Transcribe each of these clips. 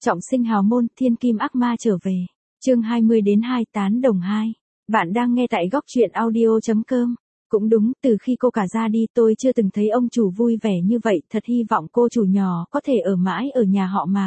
Trọng sinh hào môn, thiên kim ác ma trở về. Chương 20 đến 2 tán đồng 2. Bạn đang nghe tại góc truyện audio.com. Cũng đúng, từ khi cô cả ra đi tôi chưa từng thấy ông chủ vui vẻ như vậy, thật hy vọng cô chủ nhỏ có thể ở mãi ở nhà họ Mạc.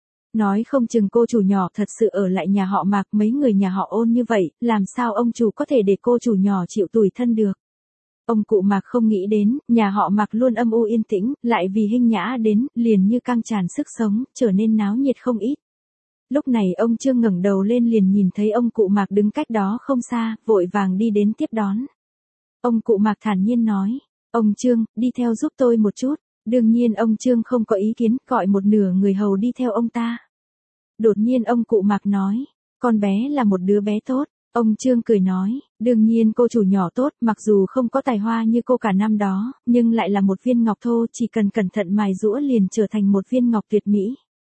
Nói không chừng cô chủ nhỏ thật sự ở lại nhà họ Mạc, mấy người nhà họ Ôn như vậy, làm sao ông chủ có thể để cô chủ nhỏ chịu tủi thân được. Ông cụ Mạc không nghĩ đến, nhà họ Mạc luôn âm u yên tĩnh, lại vì Hinh Nhã đến, liền như căng tràn sức sống, trở nên náo nhiệt không ít. Lúc này ông Trương ngẩng đầu lên liền nhìn thấy ông cụ Mạc đứng cách đó không xa, vội vàng đi đến tiếp đón. Ông cụ Mạc thản nhiên nói, ông Trương, đi theo giúp tôi một chút. Đương nhiên ông Trương không có ý kiến, gọi một nửa người hầu đi theo ông ta. Đột nhiên ông cụ Mạc nói, con bé là một đứa bé tốt. Ông Trương cười nói, đương nhiên cô chủ nhỏ tốt, mặc dù không có tài hoa như cô cả năm đó, nhưng lại là một viên ngọc thô, chỉ cần cẩn thận mài giũa liền trở thành một viên ngọc tuyệt mỹ.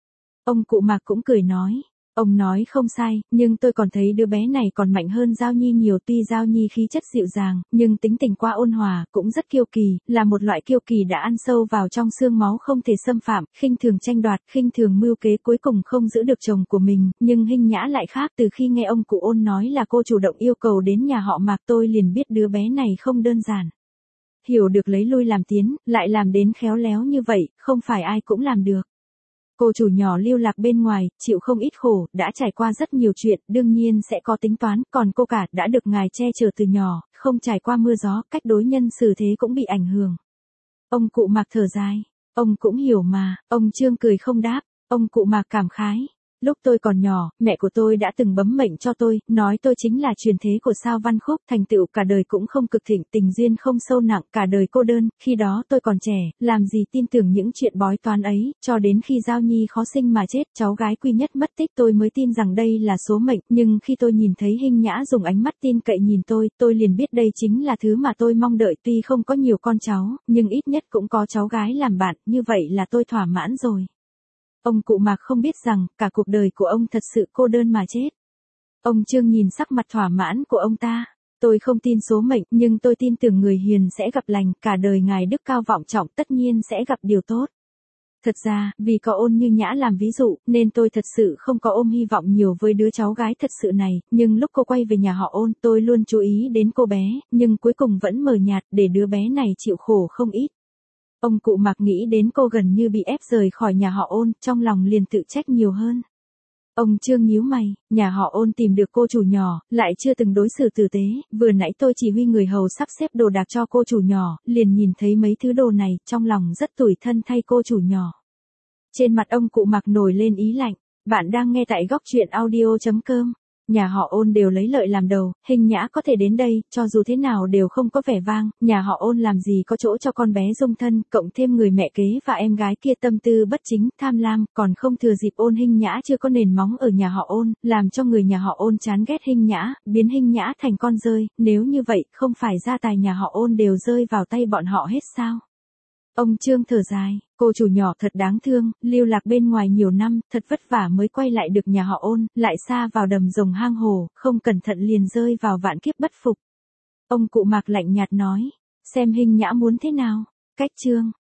Ông cụ Mạc cũng cười nói, ông nói không sai, nhưng tôi còn thấy đứa bé này còn mạnh hơn Giao Nhi nhiều, tuy Giao Nhi khí chất dịu dàng, nhưng tính tình quá ôn hòa, cũng rất kiêu kỳ, là một loại kiêu kỳ đã ăn sâu vào trong xương máu không thể xâm phạm, khinh thường tranh đoạt, khinh thường mưu kế, cuối cùng không giữ được chồng của mình, nhưng Hinh Nhã lại khác, từ khi nghe ông cụ Ôn nói là cô chủ động yêu cầu đến nhà họ Mạc tôi liền biết đứa bé này không đơn giản. Hiểu được lấy lui làm tiến, lại làm đến khéo léo như vậy, không phải ai cũng làm được. Cô chủ nhỏ lưu lạc bên ngoài, chịu không ít khổ, đã trải qua rất nhiều chuyện, đương nhiên sẽ có tính toán, còn cô cả đã được ngài che chở từ nhỏ, không trải qua mưa gió, cách đối nhân xử thế cũng bị ảnh hưởng. Ông cụ Mạc thở dài, ông cũng hiểu mà, ông Trương cười không đáp, ông cụ Mạc cảm khái. Lúc tôi còn nhỏ, mẹ của tôi đã từng bấm mệnh cho tôi, nói tôi chính là truyền thế của Sao Văn Khúc, thành tựu cả đời cũng không cực thịnh, tình duyên không sâu nặng, cả đời cô đơn, khi đó tôi còn trẻ, làm gì tin tưởng những chuyện bói toán ấy, cho đến khi Giao Nhi khó sinh mà chết, cháu gái duy nhất mất tích tôi mới tin rằng đây là số mệnh, nhưng khi tôi nhìn thấy Hinh Nhã dùng ánh mắt tin cậy nhìn tôi liền biết đây chính là thứ mà tôi mong đợi, tuy không có nhiều con cháu, nhưng ít nhất cũng có cháu gái làm bạn, như vậy là tôi thỏa mãn rồi. Ông cụ Mạc không biết rằng, cả cuộc đời của ông thật sự cô đơn mà chết. Ông Trương nhìn sắc mặt thỏa mãn của ông ta. Tôi không tin số mệnh, nhưng tôi tin tưởng người hiền sẽ gặp lành, cả đời ngài đức cao vọng trọng tất nhiên sẽ gặp điều tốt. Thật ra, vì có Ôn Như Nhã làm ví dụ, nên tôi thật sự không có ôm hy vọng nhiều với đứa cháu gái thật sự này, nhưng lúc cô quay về nhà họ Ôn, tôi luôn chú ý đến cô bé, nhưng cuối cùng vẫn mờ nhạt, để đứa bé này chịu khổ không ít. Ông cụ Mạc nghĩ đến cô gần như bị ép rời khỏi nhà họ Ôn, trong lòng liền tự trách nhiều hơn. Ông Trương nhíu mày, nhà họ Ôn tìm được cô chủ nhỏ, lại chưa từng đối xử tử tế, vừa nãy tôi chỉ huy người hầu sắp xếp đồ đạc cho cô chủ nhỏ, liền nhìn thấy mấy thứ đồ này, trong lòng rất tủi thân thay cô chủ nhỏ. Trên mặt ông cụ Mạc nổi lên ý lạnh, bạn đang nghe tại góc truyện audio.com. Nhà họ Ôn đều lấy lợi làm đầu, Hinh Nhã có thể đến đây, cho dù thế nào đều không có vẻ vang, nhà họ Ôn làm gì có chỗ cho con bé dung thân, cộng thêm người mẹ kế và em gái kia tâm tư bất chính, tham lam, còn không thừa dịp Ôn Hinh Nhã chưa có nền móng ở nhà họ Ôn, làm cho người nhà họ Ôn chán ghét Hinh Nhã, biến Hinh Nhã thành con rơi, nếu như vậy, không phải gia tài nhà họ Ôn đều rơi vào tay bọn họ hết sao? Ông Trương thở dài, cô chủ nhỏ thật đáng thương, lưu lạc bên ngoài nhiều năm, thật vất vả mới quay lại được nhà họ Ôn, lại xa vào đầm rồng hang hồ, không cẩn thận liền rơi vào vạn kiếp bất phục. Ông cụ Mạc lạnh nhạt nói, xem Hinh Nhã muốn thế nào, cách Trương.